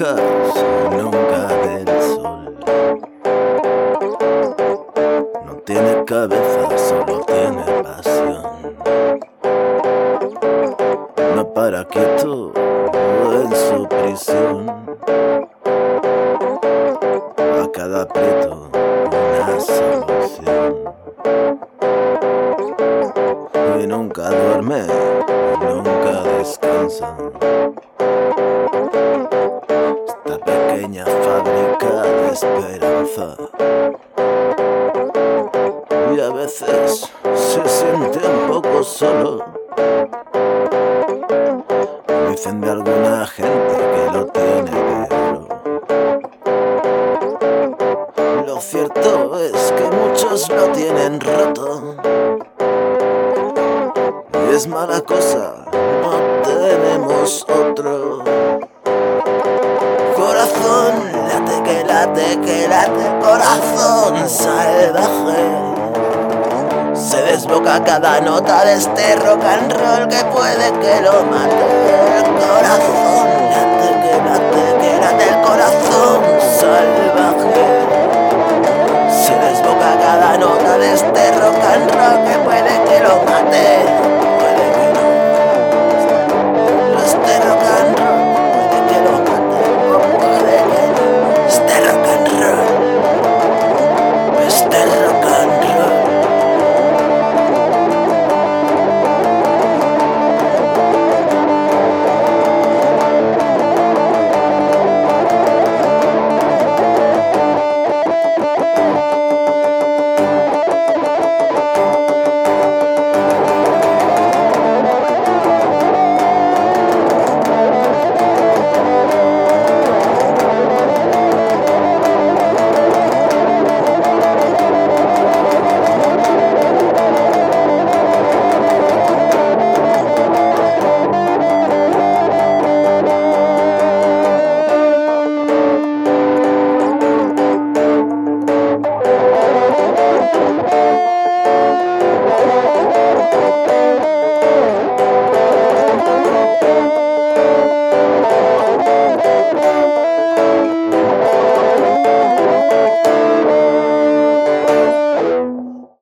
fábricas nunca del sol. No tiene cabeza, solo tiene pasión. No para quieto en su prisión. A cada aprieto una solución. Y nunca duerme, nunca descansa. Esta pequeña fábrica de esperanza. Y a veces se siente un poco solo. Dicen de alguna gente que lo tiene de oro. Lo cierto es que muchos lo tienen roto. Y es mala cosa, no tenemos otro. Corazón, late, que late, corazón salvaje. Se desboca cada nota de este rock and roll que puede que lo mate el corazón.